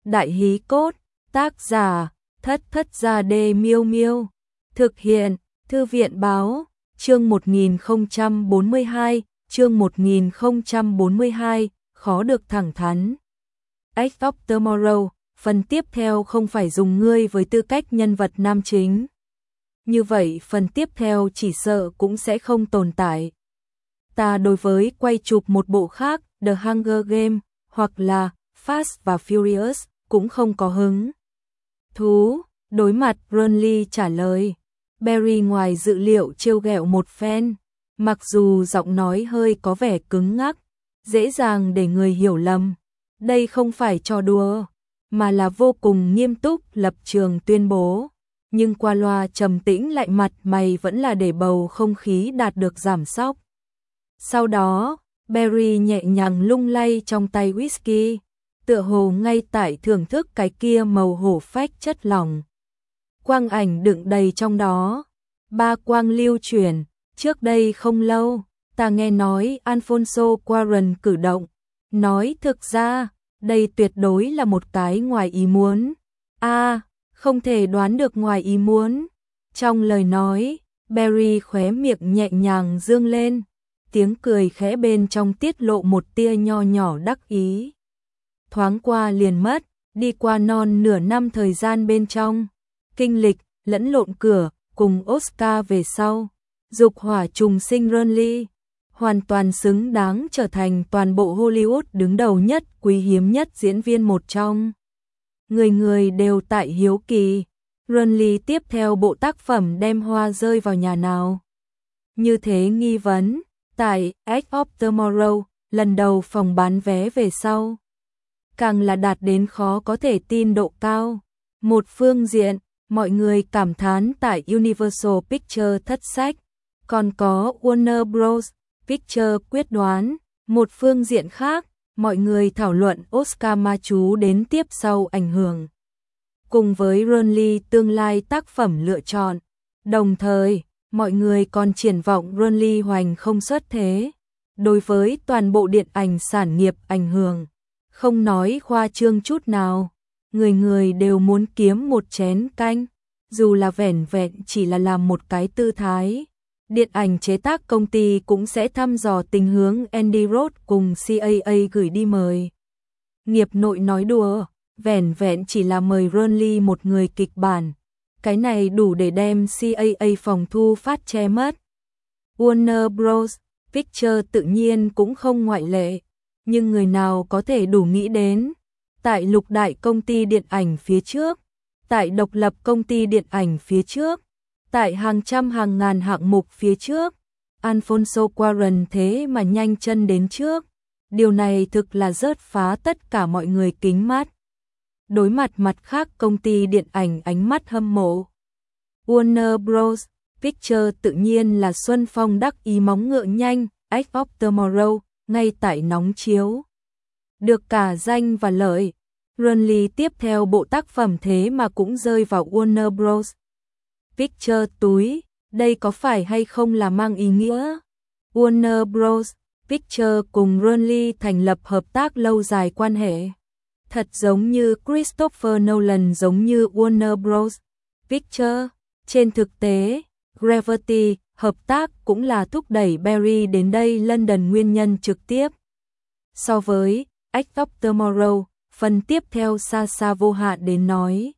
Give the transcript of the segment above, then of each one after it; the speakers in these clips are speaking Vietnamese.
Đại hí cốt, tác giả, Thất Thất Gia Đê Miêu Miêu. Thực hiện, Thư viện báo, chương 1042, khó được thẳng thắn. Edge of Tomorrow, phần tiếp theo không phải dùng ngươi với tư cách nhân vật nam chính. Như vậy phần tiếp theo chỉ sợ cũng sẽ không tồn tại. Ta đối với quay chụp một bộ khác, The Hunger Game, hoặc là Fast và Furious, cũng không có hứng thú. Đối mặt Burnley trả lời, Barry ngoài dự liệu trêu ghẹo một phen, mặc dù giọng nói hơi có vẻ cứng ngắc, dễ dàng để người hiểu lầm. Đây không phải trò đùa, mà là vô cùng nghiêm túc lập trường tuyên bố. Nhưng qua loa trầm tĩnh lại mặt mày vẫn là để bầu không khí đạt được giảm sóc. Sau đó, Barry nhẹ nhàng lung lay trong tay whisky, tựa hồ ngay tại thưởng thức cái kia màu hổ phách chất lỏng. Quang ảnh đựng đầy trong đó. Ba quang lưu chuyển, trước đây không lâu, ta nghe nói Alfonso Cuarón cử động. Nói thực ra, đây tuyệt đối là một cái ngoài ý muốn. Không thể đoán được ngoài ý muốn. Trong lời nói, Barry khóe miệng nhẹ nhàng dương lên, tiếng cười khẽ bên trong tiết lộ một tia nho nhỏ đắc ý. Thoáng qua liền mất, đi qua non nửa năm thời gian bên trong, kinh lịch, lẫn lộn cửa, cùng Oscar về sau, dục hỏa trùng sinh Burnley, hoàn toàn xứng đáng trở thành toàn bộ Hollywood đứng đầu nhất, quý hiếm nhất diễn viên một trong. Người người đều tại hiếu kỳ, Burnley tiếp theo bộ tác phẩm đem hoa rơi vào nhà nào. Như thế nghi vấn, tại Edge of Tomorrow, lần đầu phòng bán vé về sau, càng là đạt đến khó có thể tin độ cao. Một phương diện, mọi người cảm thán tại Universal Pictures thất sách, còn có Warner Bros. Pictures quyết đoán. Một phương diện khác, mọi người thảo luận Oscar ma chú đến tiếp sau ảnh hưởng, cùng với Burnley tương lai tác phẩm lựa chọn. Đồng thời, mọi người còn triển vọng Burnley hoành không xuất thế, đối với toàn bộ điện ảnh sản nghiệp ảnh hưởng. Không nói khoa trương chút nào, người người đều muốn kiếm một chén canh, dù là vẻn vẹn chỉ là làm một cái tư thái. Điện ảnh chế tác công ty cũng sẽ thăm dò tình hướng Andy Roth cùng CAA gửi đi mời. Nghiệp nội nói đùa, vẻn vẹn chỉ là mời Burnley một người kịch bản, cái này đủ để đem CAA phòng thu phát che mất. Warner Bros. Pictures tự nhiên cũng không ngoại lệ, nhưng người nào có thể đủ nghĩ đến, tại lục đại công ty điện ảnh phía trước, tại độc lập công ty điện ảnh phía trước, tại hàng trăm hàng ngàn hạng mục phía trước, Alfonso Cuarón thế mà nhanh chân đến trước. Điều này thực là rớt phá tất cả mọi người kính mắt. Đối mặt mặt khác công ty điện ảnh ánh mắt hâm mộ, Warner Bros. Pictures tự nhiên là xuân phong đắc ý móng ngựa nhanh. Edge of Tomorrow, ngay tại nóng chiếu, được cả danh và lợi. Burnley tiếp theo bộ tác phẩm thế mà cũng rơi vào Warner Bros. Pictures túi, đây có phải hay không là mang ý nghĩa Warner Bros. Pictures cùng Burnley thành lập hợp tác lâu dài quan hệ, thật giống như Christopher Nolan giống như Warner Bros. Pictures. Trên thực tế, Gravity hợp tác cũng là thúc đẩy Barry đến đây London nguyên nhân trực tiếp. So với Edge of Tomorrow, phần tiếp theo xa xa vô hạn đến nói,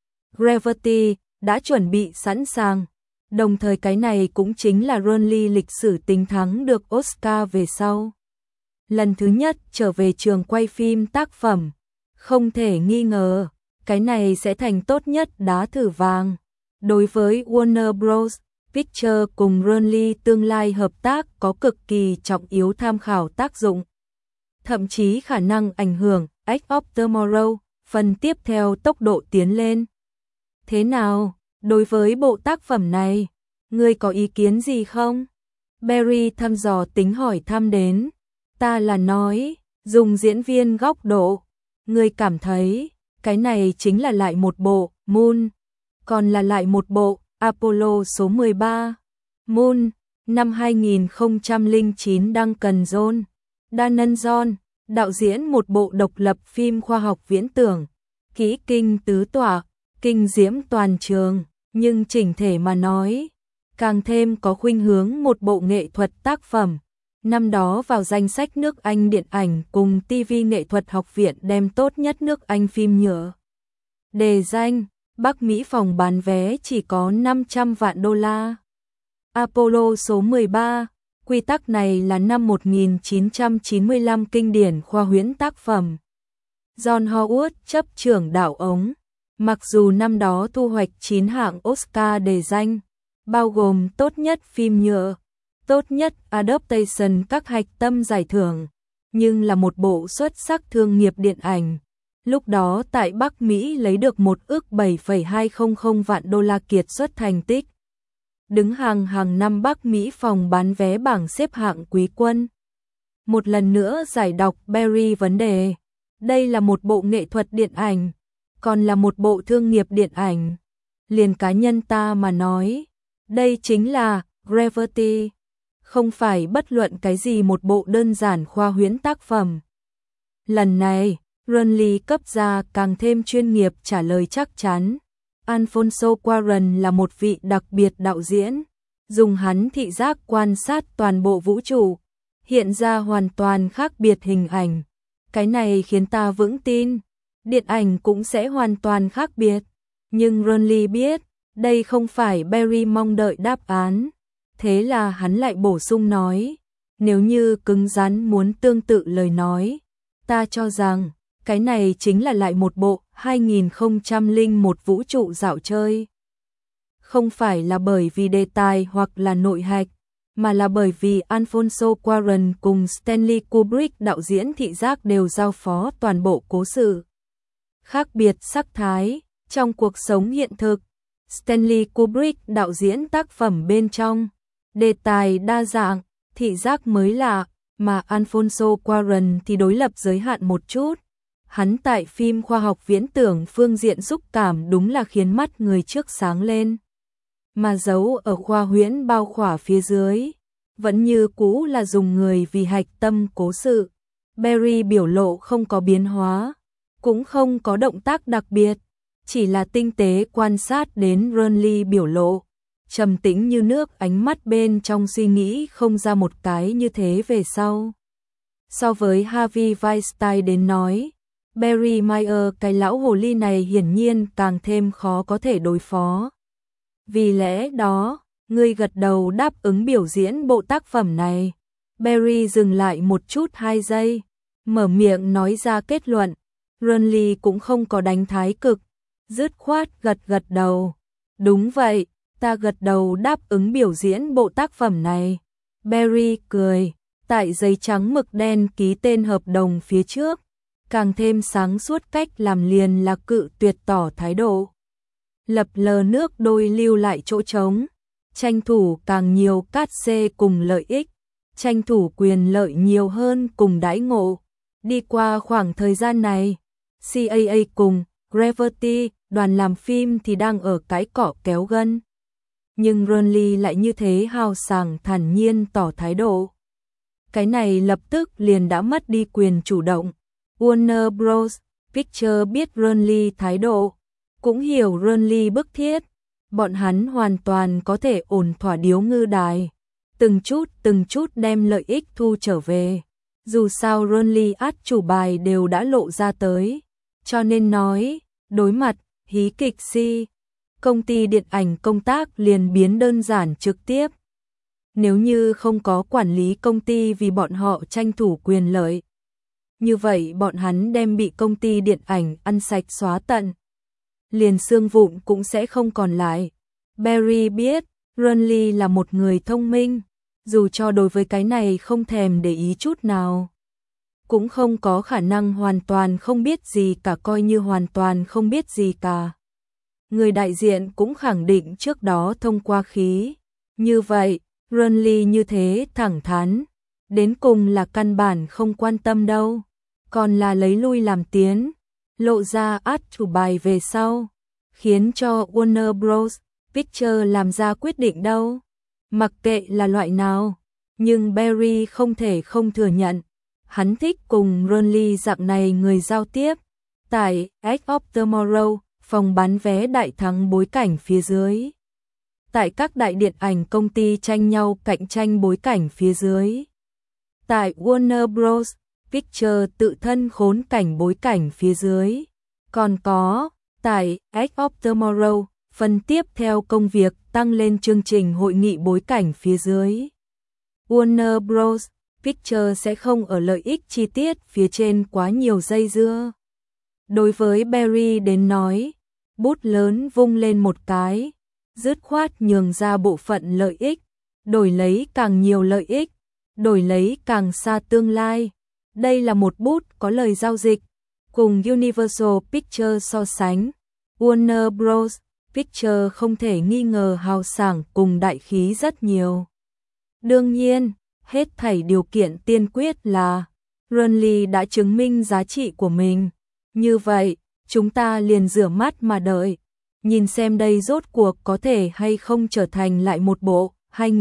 Gravity đã chuẩn bị sẵn sàng, đồng thời cái này cũng chính là Burnley lịch sử tính thắng được Oscar về sau. Lần thứ nhất trở về trường quay phim tác phẩm, không thể nghi ngờ, cái này sẽ thành tốt nhất đá thử vàng. Đối với Warner Bros. Pictures cùng Burnley tương lai hợp tác có cực kỳ trọng yếu tham khảo tác dụng, thậm chí khả năng ảnh hưởng Edge of Tomorrow, phần tiếp theo tốc độ tiến lên. Thế nào, đối với bộ tác phẩm này, ngươi có ý kiến gì không? Barry thăm dò tính hỏi thăm đến. Ta là nói, dùng diễn viên góc độ, ngươi cảm thấy, cái này chính là lại một bộ Moon, còn là lại một bộ Apollo số 13. Moon, năm 2009 Duncan Jones, Danon John, đạo diễn một bộ độc lập phim khoa học viễn tưởng, kỹ kinh tứ tỏa, kinh diễm toàn trường, nhưng chỉnh thể mà nói, càng thêm có khuynh hướng một bộ nghệ thuật tác phẩm. Năm đó vào danh sách nước Anh điện ảnh cùng TV nghệ thuật học viện đem tốt nhất nước Anh phim nhựa. Đề danh, Bắc Mỹ phòng bán vé chỉ có 500 vạn đô la. Apollo số 13, quy tắc này là năm 1995 kinh điển khoa huyễn tác phẩm. John Howard chấp trưởng đạo ống, mặc dù năm đó thu hoạch 9 hạng Oscar đề danh, bao gồm tốt nhất phim nhựa, tốt nhất adaptation các hạch tâm giải thưởng, nhưng là một bộ xuất sắc thương nghiệp điện ảnh. Lúc đó tại Bắc Mỹ lấy được 1 ức 7,200 vạn đô la kiệt xuất thành tích. Đứng hàng năm Bắc Mỹ phòng bán vé bảng xếp hạng quý quân. Một lần nữa giải đọc Barry vấn đề. Đây là một bộ nghệ thuật điện ảnh, còn là một bộ thương nghiệp điện ảnh. Liền cá nhân ta mà nói, đây chính là Gravity, không phải bất luận cái gì một bộ đơn giản khoa huyễn tác phẩm. Lần này, Runley cấp ra càng thêm chuyên nghiệp trả lời chắc chắn. Alfonso Cuarón là một vị đặc biệt đạo diễn, dùng hắn thị giác quan sát toàn bộ vũ trụ, hiện ra hoàn toàn khác biệt hình ảnh. Cái này khiến ta vững tin, điện ảnh cũng sẽ hoàn toàn khác biệt. Nhưng Runley biết, đây không phải Barry mong đợi đáp án. Thế là hắn lại bổ sung nói, nếu như cứng rắn muốn tương tự lời nói, ta cho rằng, cái này chính là lại một bộ 2001 vũ trụ dạo chơi. Không phải là bởi vì đề tài hoặc là nội hạch, mà là bởi vì Alfonso Cuarón cùng Stanley Kubrick đạo diễn thị giác đều giao phó toàn bộ cố sự. Khác biệt sắc thái, trong cuộc sống hiện thực, Stanley Kubrick đạo diễn tác phẩm bên trong, đề tài đa dạng, thị giác mới lạ, mà Alfonso Cuarón thì đối lập giới hạn một chút. Hắn tại phim khoa học viễn tưởng phương diện xúc cảm đúng là khiến mắt người trước sáng lên. Mà giấu ở khoa huyễn bao khỏa phía dưới, vẫn như cũ là dùng người vì hạch tâm cố sự. Barry biểu lộ không có biến hóa, cũng không có động tác đặc biệt, chỉ là tinh tế quan sát đến Runley biểu lộ, trầm tĩnh như nước, ánh mắt bên trong suy nghĩ không ra một cái như thế về sau. So với Harvey Weinstein đến nói, Barry Meyer cái lão hồ ly này hiển nhiên càng thêm khó có thể đối phó. Vì lẽ đó, ngươi gật đầu đáp ứng biểu diễn bộ tác phẩm này. Barry dừng lại một chút 2 giây, mở miệng nói ra kết luận. Runley cũng không có đánh thái cực, dứt khoát gật đầu. Đúng vậy, ta gật đầu đáp ứng biểu diễn bộ tác phẩm này. Barry cười, tại giấy trắng mực đen ký tên hợp đồng phía trước, càng thêm sáng suốt cách làm liền là cự tuyệt tỏ thái độ. Lập lờ nước đôi lưu lại chỗ trống, tranh thủ càng nhiều cát xê cùng lợi ích, tranh thủ quyền lợi nhiều hơn cùng đãi ngộ. Đi qua khoảng thời gian này, CAA cùng Gravity, đoàn làm phim thì đang ở cái cỏ kéo gân. Nhưng Runley lại như thế hào sảng thản nhiên tỏ thái độ. Cái này lập tức liền đã mất đi quyền chủ động. Warner Bros. Pictures biết Runley thái độ, cũng hiểu Runley bức thiết. Bọn hắn hoàn toàn có thể ổn thỏa điếu ngư đài, từng chút đem lợi ích thu trở về. Dù sao Runley át chủ bài đều đã lộ ra tới, cho nên nói, đối mặt, hí kịch si, công ty điện ảnh công tác liền biến đơn giản trực tiếp. Nếu như không có quản lý công ty vì bọn họ tranh thủ quyền lợi, như vậy bọn hắn đem bị công ty điện ảnh ăn sạch xóa tận. Liền xương vụn cũng sẽ không còn lại. Barry biết, Runley là một người thông minh, dù cho đối với cái này không thèm để ý chút nào. Cũng không có khả năng hoàn toàn không biết gì cả, coi như hoàn toàn không biết gì cả. Người đại diện cũng khẳng định trước đó thông qua khí. Như vậy, Runley như thế thẳng thắn, đến cùng là căn bản không quan tâm đâu, còn là lấy lui làm tiến, lộ ra át chủ bài về sau, khiến cho Warner Bros. Pictures làm ra quyết định đâu. Mặc kệ là loại nào, nhưng Barry không thể không thừa nhận, hắn thích cùng Runley dạng này người giao tiếp, Tại Edge of Tomorrow, phòng bán vé đại thắng bối cảnh phía dưới. Tại các đại điện ảnh công ty tranh nhau cạnh tranh bối cảnh phía dưới. Tại Warner Bros. Pictures tự thân khốn cảnh bối cảnh phía dưới. Còn có, tại Edge of Tomorrow, phần tiếp theo công việc tăng lên chương trình hội nghị bối cảnh phía dưới. Warner Bros. Pictures sẽ không ở lợi ích chi tiết phía trên quá nhiều dây dưa. Đối với Barry đến nói, bút lớn vung lên một cái, dứt khoát nhường ra bộ phận lợi ích, đổi lấy càng nhiều lợi ích, đổi lấy càng xa tương lai. Đây là một bút có lời giao dịch. Cùng Universal Pictures so sánh, Warner Bros. Pictures không thể nghi ngờ hào sảng cùng đại khí rất nhiều. Đương nhiên, hết thảy điều kiện tiên quyết là Renly đã chứng minh giá trị của mình. Như vậy, chúng ta liền rửa mắt mà đợi, nhìn xem đây rốt cuộc có thể hay không trở thành lại một bộ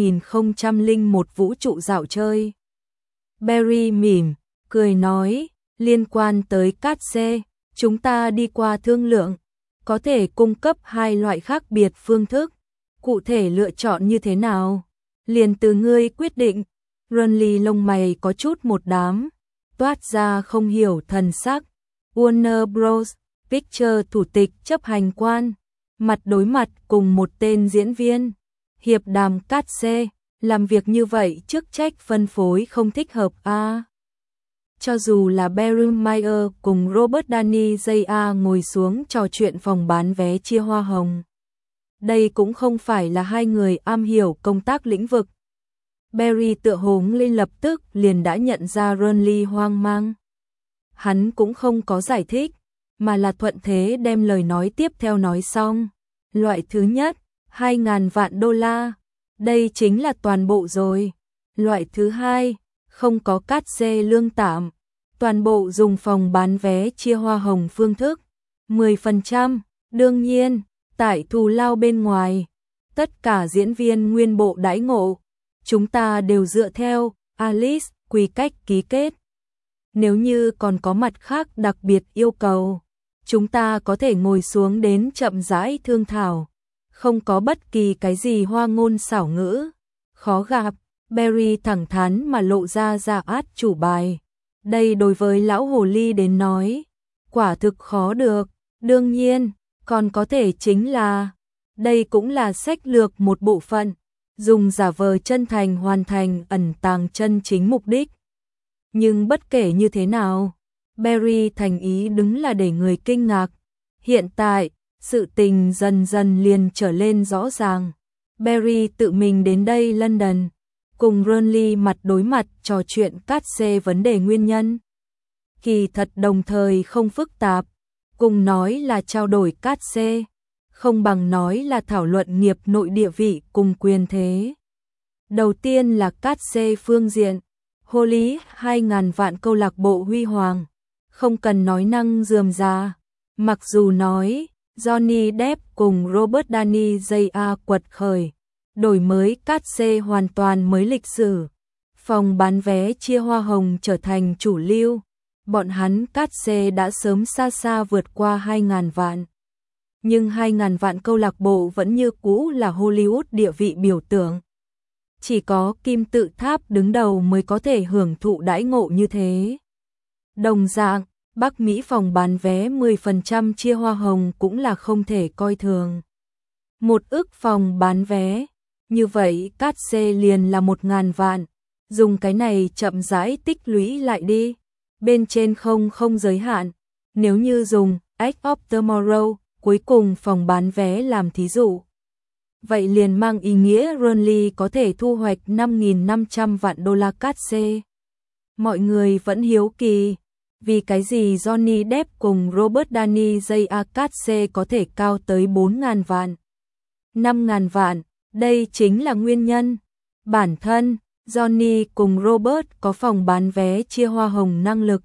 2001 vũ trụ dạo chơi. Barry mỉm, cười nói, liên quan tới cát xê, chúng ta đi qua thương lượng, có thể cung cấp hai loại khác biệt phương thức, cụ thể lựa chọn như thế nào, liền từ ngươi quyết định. Renly lông mày có chút một đám, toát ra không hiểu thần sắc. Warner Bros. Pictures thủ tịch chấp hành quan, mặt đối mặt cùng một tên diễn viên, hiệp đàm cát xê, làm việc như vậy chức trách phân phối không thích hợp a. Cho dù là Barry Meyer cùng Robert Downey Jr. ngồi xuống trò chuyện phòng bán vé chia hoa hồng, đây cũng không phải là hai người am hiểu công tác lĩnh vực. Barry tựa hồ lên lập tức liền đã nhận ra Renly hoang mang. Hắn cũng không có giải thích, mà là thuận thế đem lời nói tiếp theo nói xong. Loại thứ nhất, 2.000 vạn đô la, đây chính là toàn bộ rồi. Loại thứ hai, không có cát xê lương tạm, toàn bộ dùng phòng bán vé chia hoa hồng phương thức, 10%, đương nhiên, tại thù lao bên ngoài, tất cả diễn viên nguyên bộ đãi ngộ, chúng ta đều dựa theo Alice quy cách ký kết. Nếu như còn có mặt khác đặc biệt yêu cầu, chúng ta có thể ngồi xuống đến chậm rãi thương thảo, không có bất kỳ cái gì hoa ngôn xảo ngữ, khó gặp. Barry thẳng thắn mà lộ ra át chủ bài. Đây đối với lão hồ ly đến nói, quả thực khó được. Đương nhiên, còn có thể chính là, đây cũng là sách lược một bộ phận, dùng giả vờ chân thành hoàn thành ẩn tàng chân chính mục đích. Nhưng bất kể như thế nào, Barry thành ý đứng là để người kinh ngạc. Hiện tại, sự tình dần dần liền trở lên rõ ràng. Barry tự mình đến đây London, cùng Renly mặt đối mặt trò chuyện cát xê vấn đề nguyên nhân. Kỳ thật đồng thời không phức tạp, cùng nói là trao đổi cát xê, không bằng nói là thảo luận nghiệp nội địa vị cùng quyền thế. Đầu tiên là cát xê phương diện, Holly 2.000 vạn câu lạc bộ huy hoàng, không cần nói năng rườm rà. Mặc dù nói, Johnny Depp cùng Robert Downey Jr. quật khởi, đổi mới cát xê hoàn toàn mới lịch sử. Phòng bán vé chia hoa hồng trở thành chủ lưu, bọn hắn cát xê đã sớm xa xa vượt qua 2.000 vạn. Nhưng 2.000 vạn câu lạc bộ vẫn như cũ là Hollywood địa vị biểu tượng. Chỉ có kim tự tháp đứng đầu mới có thể hưởng thụ đãi ngộ như thế. Đồng dạng, Bắc Mỹ phòng bán vé 10% chia hoa hồng cũng là không thể coi thường. 1 ức phòng bán vé, như vậy cát xê liền là 1.000 vạn, dùng cái này chậm rãi tích lũy lại đi, bên trên không giới hạn, nếu như dùng Edge of Tomorrow, cuối cùng phòng bán vé làm thí dụ. Vậy liền mang ý nghĩa Renly có thể thu hoạch 5.500 vạn đô la cát xê. Mọi người vẫn hiếu kỳ, vì cái gì Johnny Depp cùng Robert Downey Jr. cát xê có thể cao tới 4.000 vạn, 5.000 vạn, đây chính là nguyên nhân. Bản thân, Johnny cùng Robert có phòng bán vé chia hoa hồng năng lực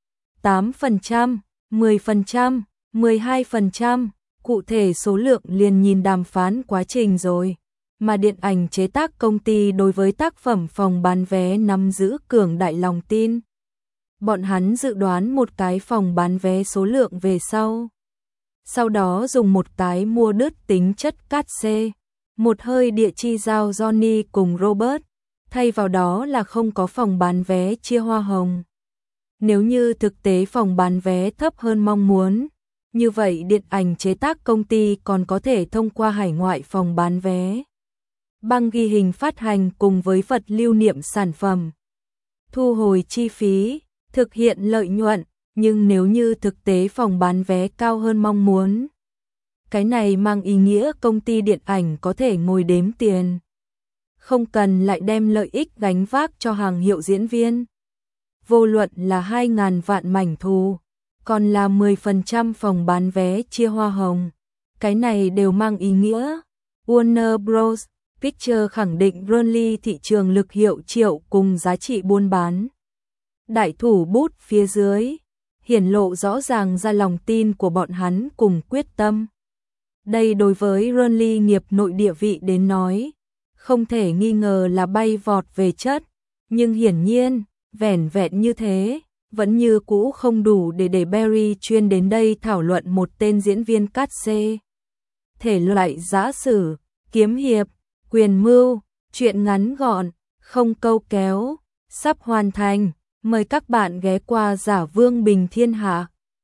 8%, 10%, 12%, cụ thể số lượng liền nhìn đàm phán quá trình rồi, mà điện ảnh chế tác công ty đối với tác phẩm phòng bán vé nắm giữ cường đại lòng tin. Bọn hắn dự đoán một cái phòng bán vé số lượng về sau đó dùng một cái mua đứt tính chất cát xê, một hơi địa chi giao Johnny cùng Robert, thay vào đó là không có phòng bán vé chia hoa hồng. Nếu như thực tế phòng bán vé thấp hơn mong muốn, như vậy điện ảnh chế tác công ty còn có thể thông qua hải ngoại phòng bán vé, băng ghi hình phát hành cùng với vật lưu niệm sản phẩm, thu hồi chi phí, thực hiện lợi nhuận, nhưng nếu như thực tế phòng bán vé cao hơn mong muốn, cái này mang ý nghĩa công ty điện ảnh có thể ngồi đếm tiền, không cần lại đem lợi ích gánh vác cho hàng hiệu diễn viên. Vô luận là 2.000 vạn mảnh thù, còn là 10% phòng bán vé chia hoa hồng, cái này đều mang ý nghĩa Warner Bros. Pictures khẳng định Burnley thị trường lực hiệu triệu cùng giá trị buôn bán. Đại thủ bút phía dưới, hiển lộ rõ ràng ra lòng tin của bọn hắn cùng quyết tâm. Đây đối với Burnley nghiệp nội địa vị đến nói, không thể nghi ngờ là bay vọt về chất, nhưng hiển nhiên, vẻn vẹn như thế, vẫn như cũ không đủ để Barry chuyên đến đây thảo luận một tên diễn viên cát xê. Thể loại giã sử, kiếm hiệp, quyền mưu, truyện ngắn gọn, không câu kéo, sắp hoàn thành, mời các bạn ghé qua Giả Vương Bình Thiên Hạ.